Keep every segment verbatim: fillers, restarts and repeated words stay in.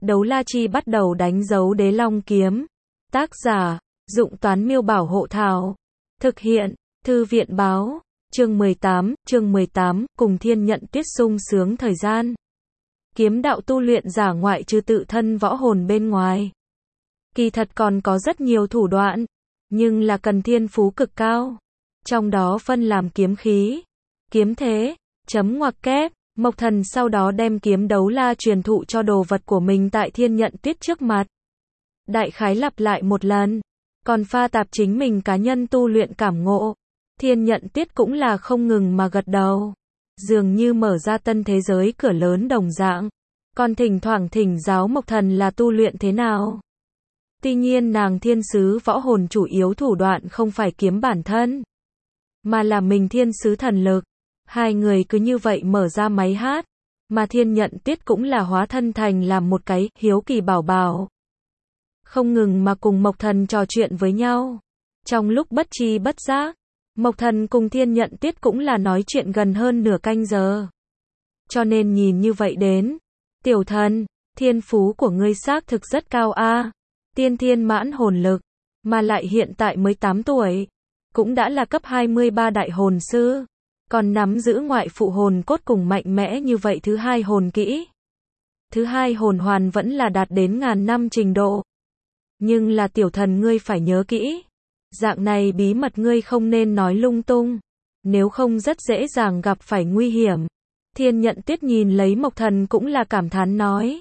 Đấu La Chi bắt đầu đánh dấu Đế Long kiếm. Tác giả, Dụng Toán Miêu Bảo Hộ Thảo. Thực hiện, Thư viện Báo. Chương mười tám, chương mười tám, cùng Thiên Nhận Tuyết sung sướng thời gian. Kiếm đạo tu luyện giả ngoại trừ tự thân võ hồn bên ngoài. Kỳ thật còn có rất nhiều thủ đoạn, nhưng là cần thiên phú cực cao. Trong đó phân làm kiếm khí, kiếm thế, chấm ngoặc kép. Mộc Thần sau đó đem kiếm đấu la truyền thụ cho đồ vật của mình tại Thiên Nhận Tuyết trước mặt. Đại khái lặp lại một lần, còn pha tạp chính mình cá nhân tu luyện cảm ngộ. Thiên Nhận Tuyết cũng là không ngừng mà gật đầu. Dường như mở ra tân thế giới cửa lớn đồng dạng. Còn thỉnh thoảng thỉnh giáo Mộc Thần là tu luyện thế nào. Tuy nhiên nàng thiên sứ võ hồn chủ yếu thủ đoạn không phải kiếm bản thân, mà là mình thiên sứ thần lực. Hai người cứ như vậy mở ra máy hát, mà Thiên Nhận Tuyết cũng là hóa thân thành làm một cái hiếu kỳ bảo bảo. Không ngừng mà cùng Mộc Thần trò chuyện với nhau. Trong lúc bất tri bất giác, Mộc Thần cùng Thiên Nhận Tuyết cũng là nói chuyện gần hơn nửa canh giờ. Cho nên nhìn như vậy đến, tiểu thần, thiên phú của ngươi xác thực rất cao a. Tiên thiên mãn hồn lực, mà lại hiện tại mới tám tuổi, cũng đã là cấp hai mươi ba đại hồn sư. Còn nắm giữ ngoại phụ hồn cốt cùng mạnh mẽ như vậy thứ hai hồn kỹ. Thứ hai hồn hoàn vẫn là đạt đến ngàn năm trình độ. Nhưng là tiểu thần ngươi phải nhớ kỹ. Dạng này bí mật ngươi không nên nói lung tung. Nếu không rất dễ dàng gặp phải nguy hiểm. Thiên Nhận Tuyết nhìn lấy Mộc Thần cũng là cảm thán nói.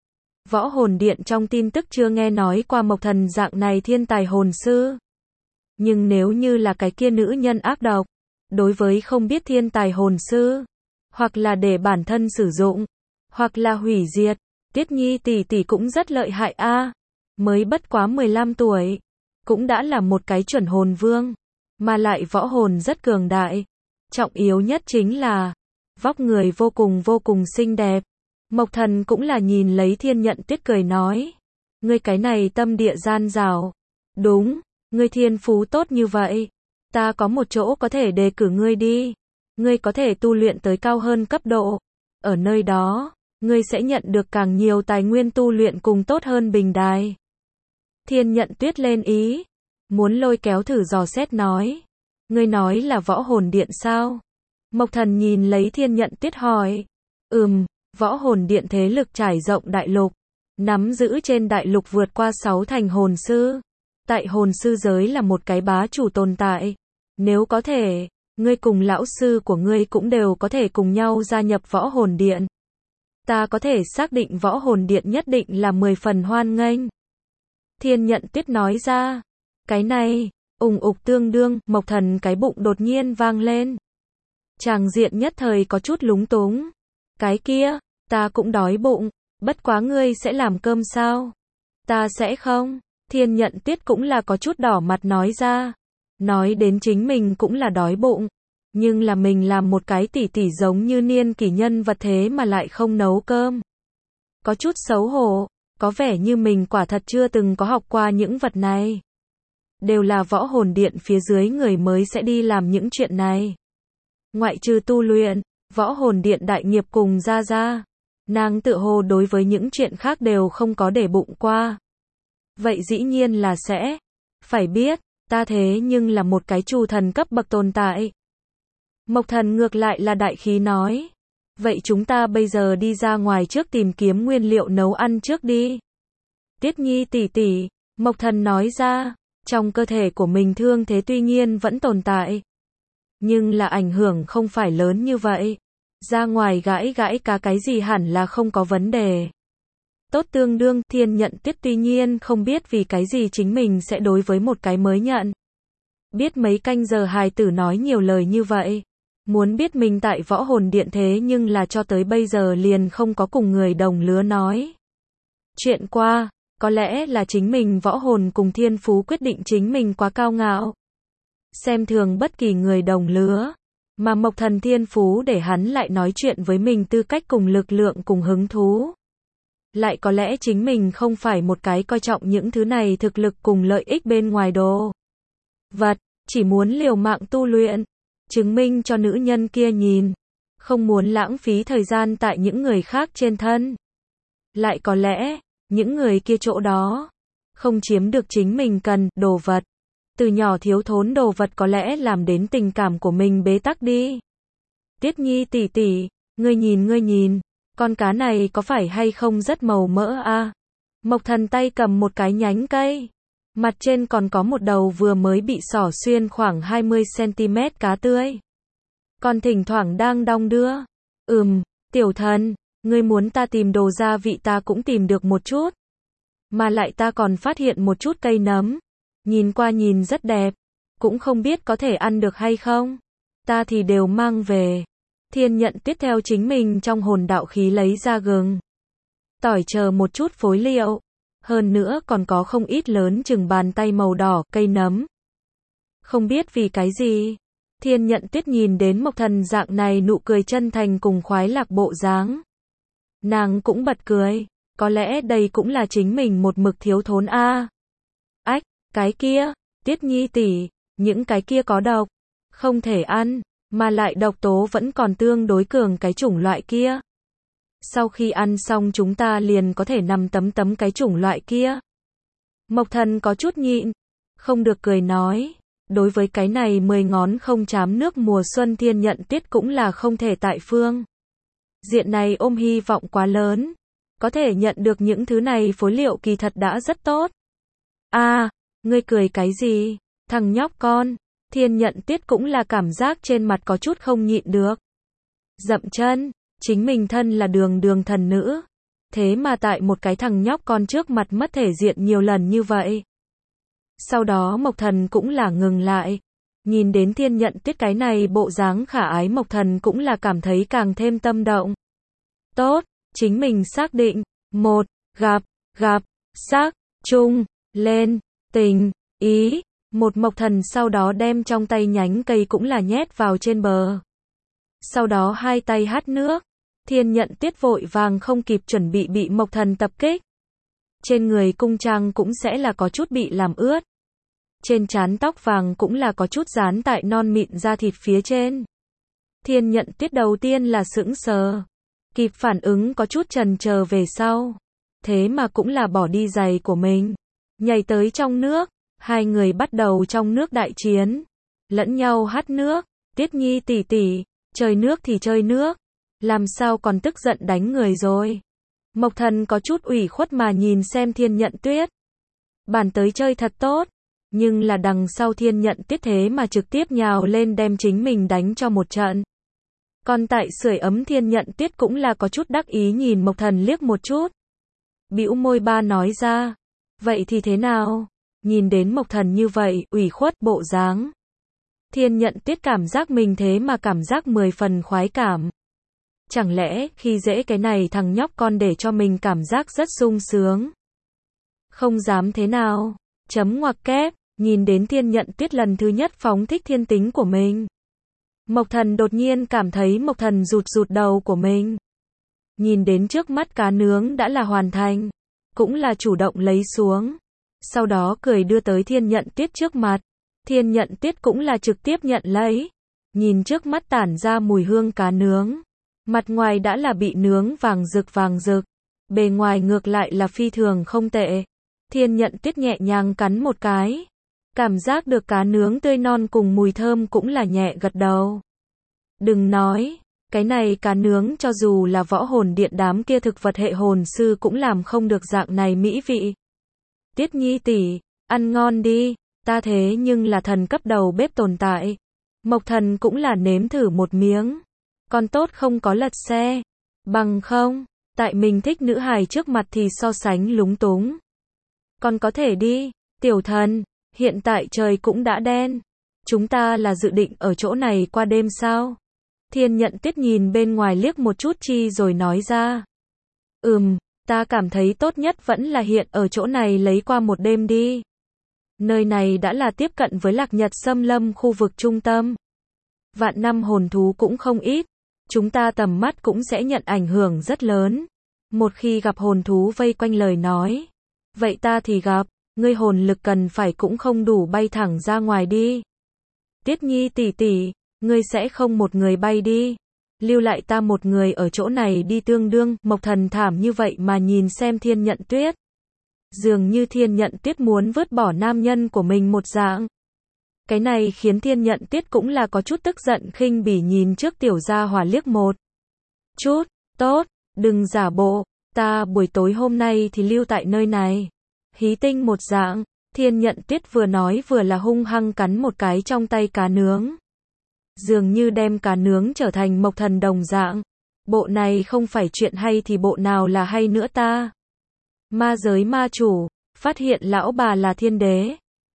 Võ hồn điện trong tin tức chưa nghe nói qua Mộc Thần dạng này thiên tài hồn sư. Nhưng nếu như là cái kia nữ nhân ác độc, đối với không biết thiên tài hồn sư, hoặc là để bản thân sử dụng, hoặc là hủy diệt, Tuyết Nhi tỷ tỷ cũng rất lợi hại a. Mới bất quá mười lăm tuổi, cũng đã là một cái chuẩn hồn vương, mà lại võ hồn rất cường đại. Trọng yếu nhất chính là vóc người vô cùng vô cùng xinh đẹp. Mộc Thần cũng là nhìn lấy Thiên Nhận Tuyết cười nói, ngươi cái này tâm địa gian dảo. Đúng, ngươi thiên phú tốt như vậy, ta có một chỗ có thể đề cử ngươi đi. Ngươi có thể tu luyện tới cao hơn cấp độ. Ở nơi đó, ngươi sẽ nhận được càng nhiều tài nguyên tu luyện cùng tốt hơn bình đài. Thiên Nhận Tuyết lên ý, muốn lôi kéo thử dò xét nói. Ngươi nói là võ hồn điện sao? Mộc Thần nhìn lấy Thiên Nhận Tuyết hỏi. Ừm, võ hồn điện thế lực trải rộng đại lục, nắm giữ trên đại lục vượt qua sáu thành hồn sư. Tại hồn sư giới là một cái bá chủ tồn tại. Nếu có thể, ngươi cùng lão sư của ngươi cũng đều có thể cùng nhau gia nhập võ hồn điện. Ta có thể xác định võ hồn điện nhất định là mười phần hoan nghênh. Thiên Nhận Tuyết nói ra. Cái này, ùng ục tương đương, Mộc Thần cái bụng đột nhiên vang lên. Tràng diện nhất thời có chút lúng túng. Cái kia, ta cũng đói bụng, bất quá ngươi sẽ làm cơm sao? Ta sẽ không. Thiên Nhận Tuyết cũng là có chút đỏ mặt nói ra. Nói đến chính mình cũng là đói bụng, nhưng là mình làm một cái tỷ tỷ giống như niên kỷ nhân vật thế mà lại không nấu cơm. Có chút xấu hổ, có vẻ như mình quả thật chưa từng có học qua những vật này. Đều là võ hồn điện phía dưới người mới sẽ đi làm những chuyện này. Ngoại trừ tu luyện, võ hồn điện đại nghiệp cùng ra ra, nàng tự hồ đối với những chuyện khác đều không có để bụng qua. Vậy dĩ nhiên là sẽ phải biết, ta thế nhưng là một cái chủ thần cấp bậc tồn tại. Mộc Thần ngược lại là đại khí nói. Vậy chúng ta bây giờ đi ra ngoài trước tìm kiếm nguyên liệu nấu ăn trước đi. Tuyết Nhi tỷ tỷ, Mộc Thần nói ra, trong cơ thể của mình thương thế tuy nhiên vẫn tồn tại, nhưng là ảnh hưởng không phải lớn như vậy. Ra ngoài gãi gãi cá cái gì hẳn là không có vấn đề. Tốt tương đương, Thiên Nhận Tuyết tuy nhiên không biết vì cái gì chính mình sẽ đối với một cái mới nhận. Biết mấy canh giờ hài tử nói nhiều lời như vậy. Muốn biết mình tại võ hồn điện thế nhưng là cho tới bây giờ liền không có cùng người đồng lứa nói. Chuyện qua, có lẽ là chính mình võ hồn cùng thiên phú quyết định chính mình quá cao ngạo. Xem thường bất kỳ người đồng lứa. Mà Mộc Thần thiên phú để hắn lại nói chuyện với mình tư cách cùng lực lượng cùng hứng thú. Lại có lẽ chính mình không phải một cái coi trọng những thứ này thực lực cùng lợi ích bên ngoài đồ vật, chỉ muốn liều mạng tu luyện, chứng minh cho nữ nhân kia nhìn, không muốn lãng phí thời gian tại những người khác trên thân. Lại có lẽ, những người kia chỗ đó không chiếm được chính mình cần đồ vật. Từ nhỏ thiếu thốn đồ vật có lẽ làm đến tình cảm của mình bế tắc đi. Tiết Nhi tỷ tỷ, ngươi nhìn ngươi nhìn, con cá này có phải hay không rất màu mỡ a? À? Mộc Thần tay cầm một cái nhánh cây, mặt trên còn có một đầu vừa mới bị xỏ xuyên khoảng hai mươi xăng-ti-mét cá tươi. Còn thỉnh thoảng đang đong đưa. Ừm, tiểu thần, ngươi muốn ta tìm đồ gia vị ta cũng tìm được một chút. Mà lại ta còn phát hiện một chút cây nấm. Nhìn qua nhìn rất đẹp. Cũng không biết có thể ăn được hay không. Ta thì đều mang về. Thiên Nhận Tuyết theo chính mình trong hồn đạo khí lấy ra gừng, tỏi chờ một chút phối liệu. Hơn nữa còn có không ít lớn chừng bàn tay màu đỏ cây nấm. Không biết vì cái gì. Thiên Nhận Tuyết nhìn đến Mộc Thần dạng này nụ cười chân thành cùng khoái lạc bộ dáng. Nàng cũng bật cười. Có lẽ đây cũng là chính mình một mực thiếu thốn a. À. Ách, cái kia, Tiết Nhi tỷ, những cái kia có độc. Không thể ăn, mà lại độc tố vẫn còn tương đối cường cái chủng loại kia. Sau khi ăn xong chúng ta liền có thể nằm tấm tấm cái chủng loại kia. Mộc Thần có chút nhịn, không được cười nói. Đối với cái này mười ngón không chám nước mùa xuân Thiên Nhận Tuyết cũng là không thể tại phương diện này ôm hy vọng quá lớn. Có thể nhận được những thứ này phối liệu kỳ thật đã rất tốt. A, à, ngươi cười cái gì? Thằng nhóc con. Thiên Nhận Tuyết cũng là cảm giác trên mặt có chút không nhịn được. Dậm chân, chính mình thân là đường đường thần nữ. Thế mà tại một cái thằng nhóc con trước mặt mất thể diện nhiều lần như vậy. Sau đó Mộc Thần cũng là ngừng lại. Nhìn đến Thiên Nhận Tuyết cái này bộ dáng khả ái Mộc Thần cũng là cảm thấy càng thêm tâm động. Tốt, chính mình xác định. Một, gặp, gặp, xác, chung, lên, tình, ý. Một Mộc Thần sau đó đem trong tay nhánh cây cũng là nhét vào trên bờ. Sau đó hai tay hắt nước. Thiên Nhận Tuyết vội vàng không kịp chuẩn bị bị Mộc Thần tập kích. Trên người cung trang cũng sẽ là có chút bị làm ướt. Trên trán tóc vàng cũng là có chút dán tại non mịn da thịt phía trên. Thiên Nhận Tuyết đầu tiên là sững sờ. Kịp phản ứng có chút chần chờ về sau. Thế mà cũng là bỏ đi giày của mình. Nhảy tới trong nước. Hai người bắt đầu trong nước đại chiến. Lẫn nhau hắt nước. Tiết Nhi tỷ tỷ, chơi nước thì chơi nước. Làm sao còn tức giận đánh người rồi. Mộc Thần có chút ủy khuất mà nhìn xem Thiên Nhận Tuyết. Bản tới chơi thật tốt. Nhưng là đằng sau Thiên Nhận Tuyết thế mà trực tiếp nhào lên đem chính mình đánh cho một trận. Còn tại sưởi ấm Thiên Nhận Tuyết cũng là có chút đắc ý nhìn Mộc Thần liếc một chút. Bĩu môi ba nói ra. Vậy thì thế nào? Nhìn đến Mộc Thần như vậy, ủy khuất bộ dáng. Thiên Nhận Tuyết cảm giác mình thế mà cảm giác mười phần khoái cảm. Chẳng lẽ khi dễ cái này thằng nhóc con để cho mình cảm giác rất sung sướng. Không dám thế nào. Chấm ngoặc kép, nhìn đến Thiên Nhận Tuyết lần thứ nhất phóng thích thiên tính của mình. Mộc Thần đột nhiên cảm thấy Mộc Thần rụt rụt đầu của mình. Nhìn đến trước mắt cá nướng đã là hoàn thành. Cũng là chủ động lấy xuống. Sau đó cười đưa tới Thiên Nhận Tuyết trước mặt. Thiên Nhận Tuyết cũng là trực tiếp nhận lấy. Nhìn trước mắt tản ra mùi hương cá nướng. Mặt ngoài đã là bị nướng vàng rực vàng rực. Bề ngoài ngược lại là phi thường không tệ. Thiên Nhận Tuyết nhẹ nhàng cắn một cái. Cảm giác được cá nướng tươi non cùng mùi thơm cũng là nhẹ gật đầu. Đừng nói, cái này cá nướng cho dù là võ hồn điện đám kia thực vật hệ hồn sư cũng làm không được dạng này mỹ vị. Tiết Nhi tỷ, ăn ngon đi, ta thế nhưng là thần cấp đầu bếp tồn tại. Mộc Thần cũng là nếm thử một miếng. Còn tốt không có lật xe. Bằng không, tại mình thích nữ hài trước mặt thì so sánh lúng túng. Còn có thể đi, tiểu thần, hiện tại trời cũng đã đen. Chúng ta là dự định ở chỗ này qua đêm sao? Thiên Nhận Tuyết nhìn bên ngoài liếc một chút chi rồi nói ra. Ừm, ta cảm thấy tốt nhất vẫn là hiện ở chỗ này lấy qua một đêm đi. Nơi này đã là tiếp cận với Lạc Nhật Xâm Lâm khu vực trung tâm. Vạn năm hồn thú cũng không ít. Chúng ta tầm mắt cũng sẽ nhận ảnh hưởng rất lớn. Một khi gặp hồn thú vây quanh lời nói. Vậy ta thì gặp, ngươi hồn lực cần phải cũng không đủ bay thẳng ra ngoài đi. Tiết Nhi tỷ tỷ, ngươi sẽ không một người bay đi. Lưu lại ta một người ở chỗ này đi tương đương. Mộc Thần thảm như vậy mà nhìn xem Thiên Nhận Tuyết. Dường như Thiên Nhận Tuyết muốn vứt bỏ nam nhân của mình một dạng. Cái này khiến Thiên Nhận Tuyết cũng là có chút tức giận khinh bỉ nhìn trước tiểu gia hỏa liếc một chút. Tốt, đừng giả bộ, ta buổi tối hôm nay thì lưu tại nơi này. Hí tinh một dạng, Thiên Nhận Tuyết vừa nói vừa là hung hăng cắn một cái trong tay cá nướng. Dường như đem cá nướng trở thành mộc thần đồng dạng. Bộ này không phải chuyện hay thì bộ nào là hay nữa ta. Ma giới ma chủ, phát hiện lão bà là thiên đế.